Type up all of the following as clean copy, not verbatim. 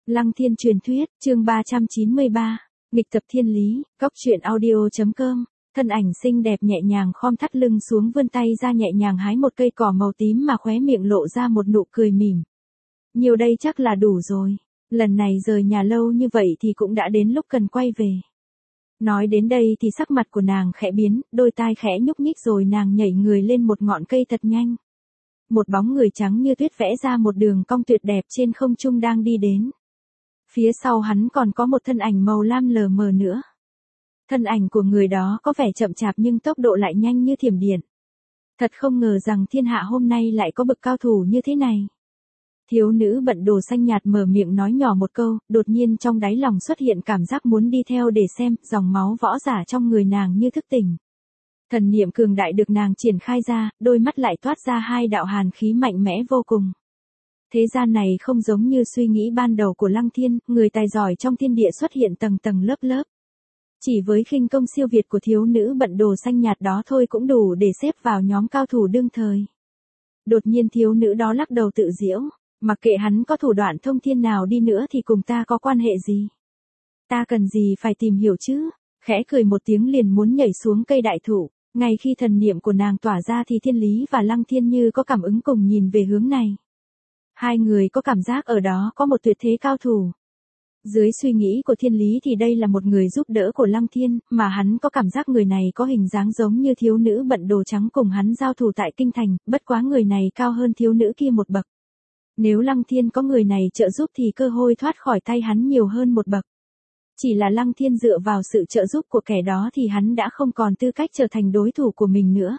Lăng Thiên truyền thuyết, chương 393, nghịch tập thiên lý, góc truyện audio.com. Thân ảnh xinh đẹp nhẹ nhàng khom thắt lưng xuống, vươn tay ra nhẹ nhàng hái một cây cỏ màu tím mà khóe miệng lộ ra một nụ cười mỉm. Nhiều đây chắc là đủ rồi, lần này rời nhà lâu như vậy thì cũng đã đến lúc cần quay về. Nói đến đây thì sắc mặt của nàng khẽ biến, đôi tai khẽ nhúc nhích rồi nàng nhảy người lên một ngọn cây thật nhanh. Một bóng người trắng như tuyết vẽ ra một đường cong tuyệt đẹp trên không trung đang đi đến. Phía sau hắn còn có một thân ảnh màu lam lờ mờ nữa. Thân ảnh của người đó có vẻ chậm chạp nhưng tốc độ lại nhanh như thiểm điện. Thật không ngờ rằng thiên hạ hôm nay lại có bậc cao thủ như thế này. Thiếu nữ bận đồ xanh nhạt mở miệng nói nhỏ một câu, đột nhiên trong đáy lòng xuất hiện cảm giác muốn đi theo để xem, dòng máu võ giả trong người nàng như thức tỉnh. Thần niệm cường đại được nàng triển khai ra, đôi mắt lại toát ra hai đạo hàn khí mạnh mẽ vô cùng. Thế gian này không giống như suy nghĩ ban đầu của Lăng Thiên, người tài giỏi trong thiên địa xuất hiện tầng tầng lớp lớp. Chỉ với khinh công siêu việt của thiếu nữ bận đồ xanh nhạt đó thôi cũng đủ để xếp vào nhóm cao thủ đương thời. Đột nhiên thiếu nữ đó lắc đầu tự giễu, mặc kệ hắn có thủ đoạn thông thiên nào đi nữa thì cùng ta có quan hệ gì? Ta cần gì phải tìm hiểu chứ? Khẽ cười một tiếng liền muốn nhảy xuống cây đại thụ. Ngay khi thần niệm của nàng tỏa ra thì Thiên Lý và Lăng Thiên như có cảm ứng cùng nhìn về hướng này. Hai người có cảm giác ở đó có một tuyệt thế cao thủ. Dưới suy nghĩ của Thiên Lý thì đây là một người giúp đỡ của Lăng Thiên, mà hắn có cảm giác người này có hình dáng giống như thiếu nữ bận đồ trắng cùng hắn giao thủ tại kinh thành, bất quá người này cao hơn thiếu nữ kia một bậc. Nếu Lăng Thiên có người này trợ giúp thì cơ hội thoát khỏi tay hắn nhiều hơn một bậc. Chỉ là Lăng Thiên dựa vào sự trợ giúp của kẻ đó thì hắn đã không còn tư cách trở thành đối thủ của mình nữa.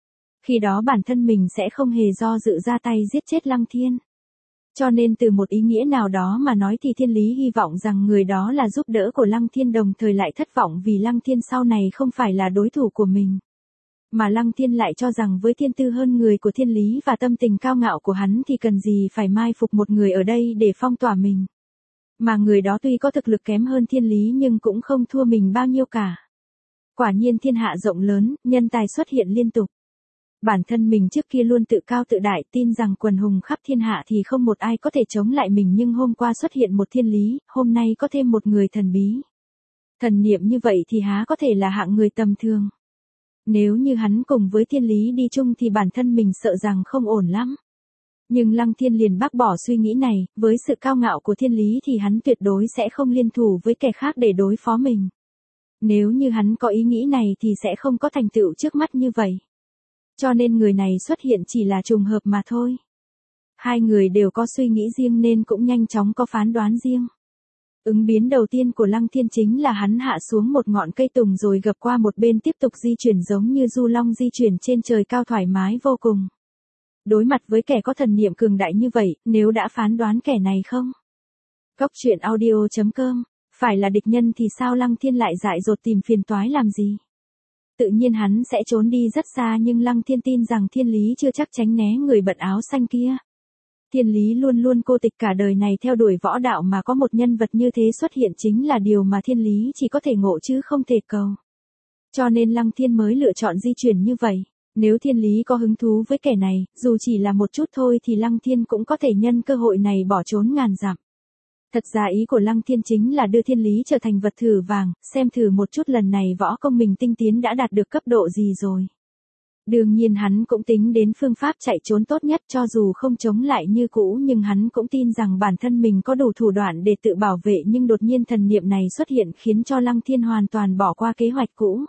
Khi đó bản thân mình sẽ không hề do dự ra tay giết chết Lăng Thiên. Cho nên từ một ý nghĩa nào đó mà nói thì Thiên Lý hy vọng rằng người đó là giúp đỡ của Lăng Thiên, đồng thời lại thất vọng vì Lăng Thiên sau này không phải là đối thủ của mình. Mà Lăng Thiên lại cho rằng với thiên tư hơn người của Thiên Lý và tâm tình cao ngạo của hắn thì cần gì phải mai phục một người ở đây để phong tỏa mình. Mà người đó tuy có thực lực kém hơn Thiên Lý nhưng cũng không thua mình bao nhiêu cả. Quả nhiên thiên hạ rộng lớn, nhân tài xuất hiện liên tục. Bản thân mình trước kia luôn tự cao tự đại, tin rằng quần hùng khắp thiên hạ thì không một ai có thể chống lại mình, nhưng hôm qua xuất hiện một Thiên Lý, hôm nay có thêm một người thần bí. Thần niệm như vậy thì há có thể là hạng người tầm thường. Nếu như hắn cùng với Thiên Lý đi chung thì bản thân mình sợ rằng không ổn lắm. Nhưng Lăng Thiên liền bác bỏ suy nghĩ này, với sự cao ngạo của Thiên Lý thì hắn tuyệt đối sẽ không liên thủ với kẻ khác để đối phó mình. Nếu như hắn có ý nghĩ này thì sẽ không có thành tựu trước mắt như vậy. Cho nên người này xuất hiện chỉ là trùng hợp mà thôi. Hai người đều có suy nghĩ riêng nên cũng nhanh chóng có phán đoán riêng. Ứng biến đầu tiên của Lăng Thiên chính là hắn hạ xuống một ngọn cây tùng rồi gập qua một bên tiếp tục di chuyển giống như du long di chuyển trên trời cao thoải mái vô cùng. Đối mặt với kẻ có thần niệm cường đại như vậy, nếu đã phán đoán kẻ này không? Góc truyện audio.com, phải là địch nhân thì sao Lăng Thiên lại dại dột tìm phiền toái làm gì? Tự nhiên hắn sẽ trốn đi rất xa, nhưng Lăng Thiên tin rằng Thiên Lý chưa chắc tránh né người bận áo xanh kia. Thiên Lý luôn luôn cô tịch cả đời này theo đuổi võ đạo, mà có một nhân vật như thế xuất hiện chính là điều mà Thiên Lý chỉ có thể ngộ chứ không thể cầu. Cho nên Lăng Thiên mới lựa chọn di chuyển như vậy. Nếu Thiên Lý có hứng thú với kẻ này, dù chỉ là một chút thôi thì Lăng Thiên cũng có thể nhân cơ hội này bỏ trốn ngàn dặm. Thật ra ý của Lăng Thiên chính là đưa Thiên Lý trở thành vật thử vàng, xem thử một chút lần này võ công mình tinh tiến đã đạt được cấp độ gì rồi. Đương nhiên hắn cũng tính đến phương pháp chạy trốn tốt nhất, cho dù không chống lại như cũ nhưng hắn cũng tin rằng bản thân mình có đủ thủ đoạn để tự bảo vệ, nhưng đột nhiên thần niệm này xuất hiện khiến cho Lăng Thiên hoàn toàn bỏ qua kế hoạch cũ.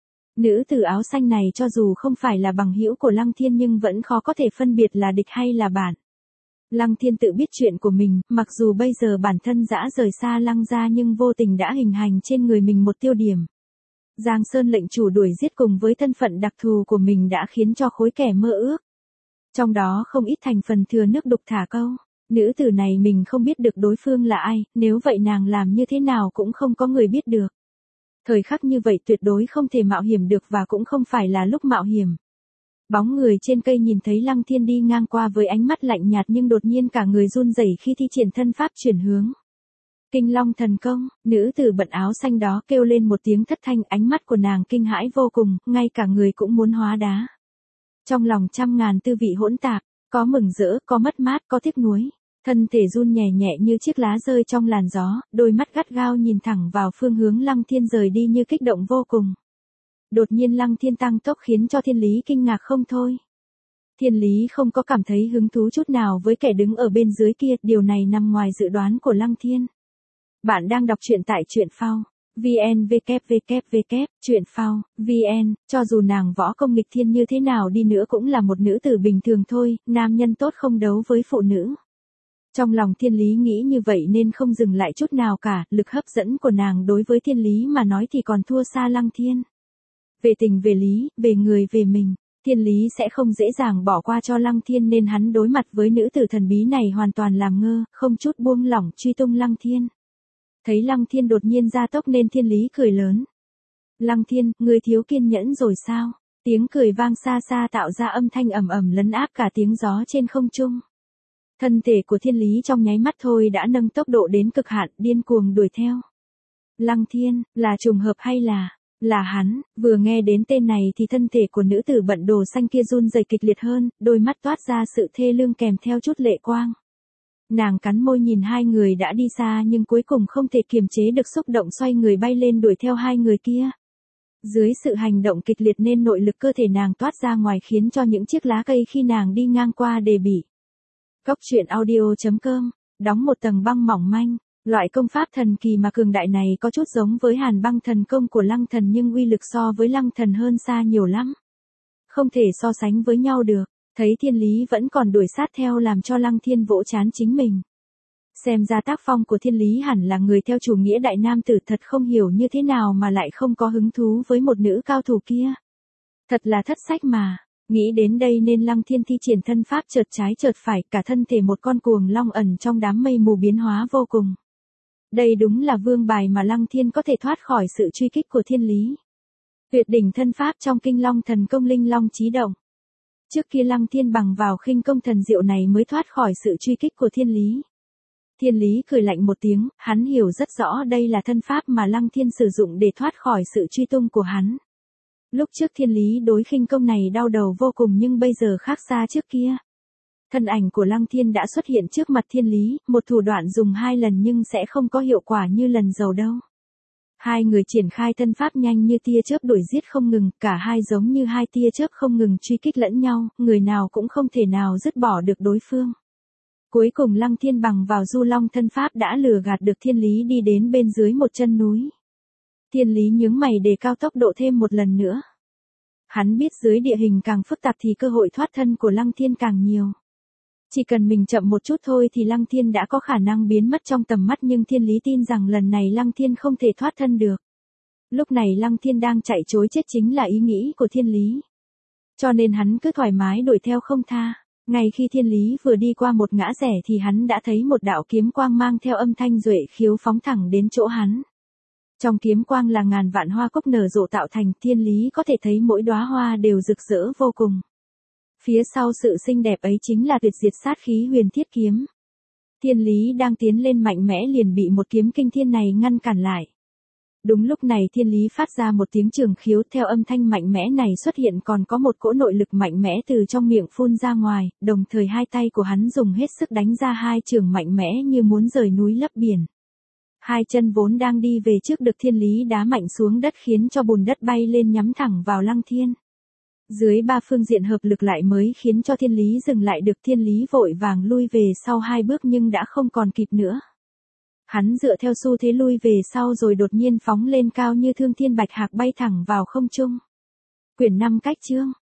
Nữ tử áo xanh này cho dù không phải là bằng hữu của Lăng Thiên nhưng vẫn khó có thể phân biệt là địch hay là bạn. Lăng Thiên tự biết chuyện của mình, mặc dù bây giờ bản thân dã rời xa Lăng gia nhưng vô tình đã hình thành trên người mình một tiêu điểm. Giang Sơn lệnh chủ đuổi giết cùng với thân phận đặc thù của mình đã khiến cho khối kẻ mơ ước. Trong đó không ít thành phần thừa nước đục thả câu. Nữ tử này mình không biết được đối phương là ai, nếu vậy nàng làm như thế nào cũng không có người biết được. Thời khắc như vậy tuyệt đối không thể mạo hiểm được và cũng không phải là lúc mạo hiểm. Bóng người trên cây nhìn thấy Lăng Thiên đi ngang qua với ánh mắt lạnh nhạt nhưng đột nhiên cả người run rẩy khi thi triển thân pháp chuyển hướng. Kinh Long thần công, nữ tử bận áo xanh đó kêu lên một tiếng thất thanh, ánh mắt của nàng kinh hãi vô cùng, ngay cả người cũng muốn hóa đá. Trong lòng trăm ngàn tư vị hỗn tạp, có mừng rỡ, có mất mát, có tiếc nuối. Thân thể run nhẹ nhẹ như chiếc lá rơi trong làn gió, đôi mắt gắt gao nhìn thẳng vào phương hướng Lăng Thiên rời đi như kích động vô cùng. Đột nhiên Lăng Thiên tăng tốc khiến cho Thiên Lý kinh ngạc không thôi. Thiên Lý không có cảm thấy hứng thú chút nào với kẻ đứng ở bên dưới kia, điều này nằm ngoài dự đoán của Lăng Thiên. Bạn đang đọc truyện tại truyện phao. VN www. Truyện phao, VN, cho dù nàng võ công nghịch thiên như thế nào đi nữa cũng là một nữ tử bình thường thôi, nam nhân tốt không đấu với phụ nữ. Trong lòng Thiên Lý nghĩ như vậy nên không dừng lại chút nào cả, lực hấp dẫn của nàng đối với Thiên Lý mà nói thì còn thua xa Lăng Thiên. Về tình về lý, về người về mình, Thiên Lý sẽ không dễ dàng bỏ qua cho Lăng Thiên nên hắn đối mặt với nữ tử thần bí này hoàn toàn làm ngơ, không chút buông lỏng truy tung Lăng Thiên. Thấy Lăng Thiên đột nhiên ra tốc nên Thiên Lý cười lớn. Lăng Thiên, ngươi thiếu kiên nhẫn rồi sao? Tiếng cười vang xa xa tạo ra âm thanh ầm ầm lấn áp cả tiếng gió trên không trung. Thân thể của Thiên Lý trong nháy mắt thôi đã nâng tốc độ đến cực hạn, điên cuồng đuổi theo. Lăng Thiên, là trùng hợp hay là hắn? Vừa nghe đến tên này thì thân thể của nữ tử bận đồ xanh kia run rẩy kịch liệt hơn, đôi mắt toát ra sự thê lương kèm theo chút lệ quang. Nàng cắn môi nhìn hai người đã đi xa nhưng cuối cùng không thể kiềm chế được xúc động xoay người bay lên đuổi theo hai người kia. Dưới sự hành động kịch liệt nên nội lực cơ thể nàng toát ra ngoài khiến cho những chiếc lá cây khi nàng đi ngang qua đều bị. Cốc truyện audio.com, đóng một tầng băng mỏng manh. Loại công pháp thần kỳ mà cường đại này có chút giống với Hàn Băng thần công của Lăng Thần nhưng uy lực so với Lăng Thần hơn xa nhiều lắm. Không thể so sánh với nhau được. Thấy Thiên Lý vẫn còn đuổi sát theo làm cho Lăng Thiên vỗ chán chính mình. Xem ra tác phong của Thiên Lý hẳn là người theo chủ nghĩa đại nam tử, thật không hiểu như thế nào mà lại không có hứng thú với một nữ cao thủ kia. Thật là thất sách mà. Nghĩ đến đây nên Lăng Thiên thi triển thân pháp chợt trái chợt phải, cả thân thể một con cuồng long ẩn trong đám mây mù biến hóa vô cùng. Đây đúng là vương bài mà Lăng Thiên có thể thoát khỏi sự truy kích của Thiên Lý. Tuyệt đỉnh thân pháp trong Kinh Long thần công Linh Long chí động. Trước kia Lăng Thiên bằng vào khinh công thần diệu này mới thoát khỏi sự truy kích của Thiên Lý. Thiên Lý cười lạnh một tiếng, hắn hiểu rất rõ đây là thân pháp mà Lăng Thiên sử dụng để thoát khỏi sự truy tung của hắn. Lúc trước Thiên Lý đối khinh công này đau đầu vô cùng nhưng bây giờ khác xa trước kia. Thân ảnh của Lăng Thiên đã xuất hiện trước mặt Thiên Lý, một thủ đoạn dùng 2 lần nhưng sẽ không có hiệu quả như lần đầu đâu. Hai người triển khai thân pháp nhanh như tia chớp đuổi giết không ngừng, cả hai giống như hai tia chớp không ngừng truy kích lẫn nhau, người nào cũng không thể nào dứt bỏ được đối phương. Cuối cùng Lăng Thiên bằng vào Du Long thân pháp đã lừa gạt được Thiên Lý đi đến bên dưới một chân núi. Thiên Lý nhướng mày đề cao tốc độ thêm một lần nữa. Hắn biết dưới địa hình càng phức tạp thì cơ hội thoát thân của Lăng Thiên càng nhiều. Chỉ cần mình chậm một chút thôi thì Lăng Thiên đã có khả năng biến mất trong tầm mắt nhưng Thiên Lý tin rằng lần này Lăng Thiên không thể thoát thân được. Lúc này Lăng Thiên đang chạy trối chết chính là ý nghĩ của Thiên Lý. Cho nên hắn cứ thoải mái đuổi theo không tha. Ngay khi Thiên Lý vừa đi qua một ngã rẽ thì hắn đã thấy một đạo kiếm quang mang theo âm thanh duệ khiếu phóng thẳng đến chỗ hắn. Trong kiếm quang là ngàn vạn hoa cúc nở rộ tạo thành, Thiên Lý có thể thấy mỗi đóa hoa đều rực rỡ vô cùng. Phía sau sự xinh đẹp ấy chính là tuyệt diệt sát khí Huyền Thiết kiếm. Thiên Lý đang tiến lên mạnh mẽ liền bị một kiếm kinh thiên này ngăn cản lại. Đúng lúc này Thiên Lý phát ra một tiếng trường khiếu, theo âm thanh mạnh mẽ này xuất hiện còn có một cỗ nội lực mạnh mẽ từ trong miệng phun ra ngoài, đồng thời hai tay của hắn dùng hết sức đánh ra hai trường mạnh mẽ như muốn rời núi lấp biển. Hai chân vốn đang đi về trước được Thiên Lý đá mạnh xuống đất khiến cho bùn đất bay lên nhắm thẳng vào Lăng Thiên. Dưới ba phương diện hợp lực lại mới khiến cho Thiên Lý dừng lại được. Thiên Lý vội vàng lui về sau 2 bước nhưng đã không còn kịp nữa. Hắn dựa theo xu thế lui về sau rồi đột nhiên phóng lên cao như thương thiên bạch hạc bay thẳng vào không trung. Quyển 5 cách chương.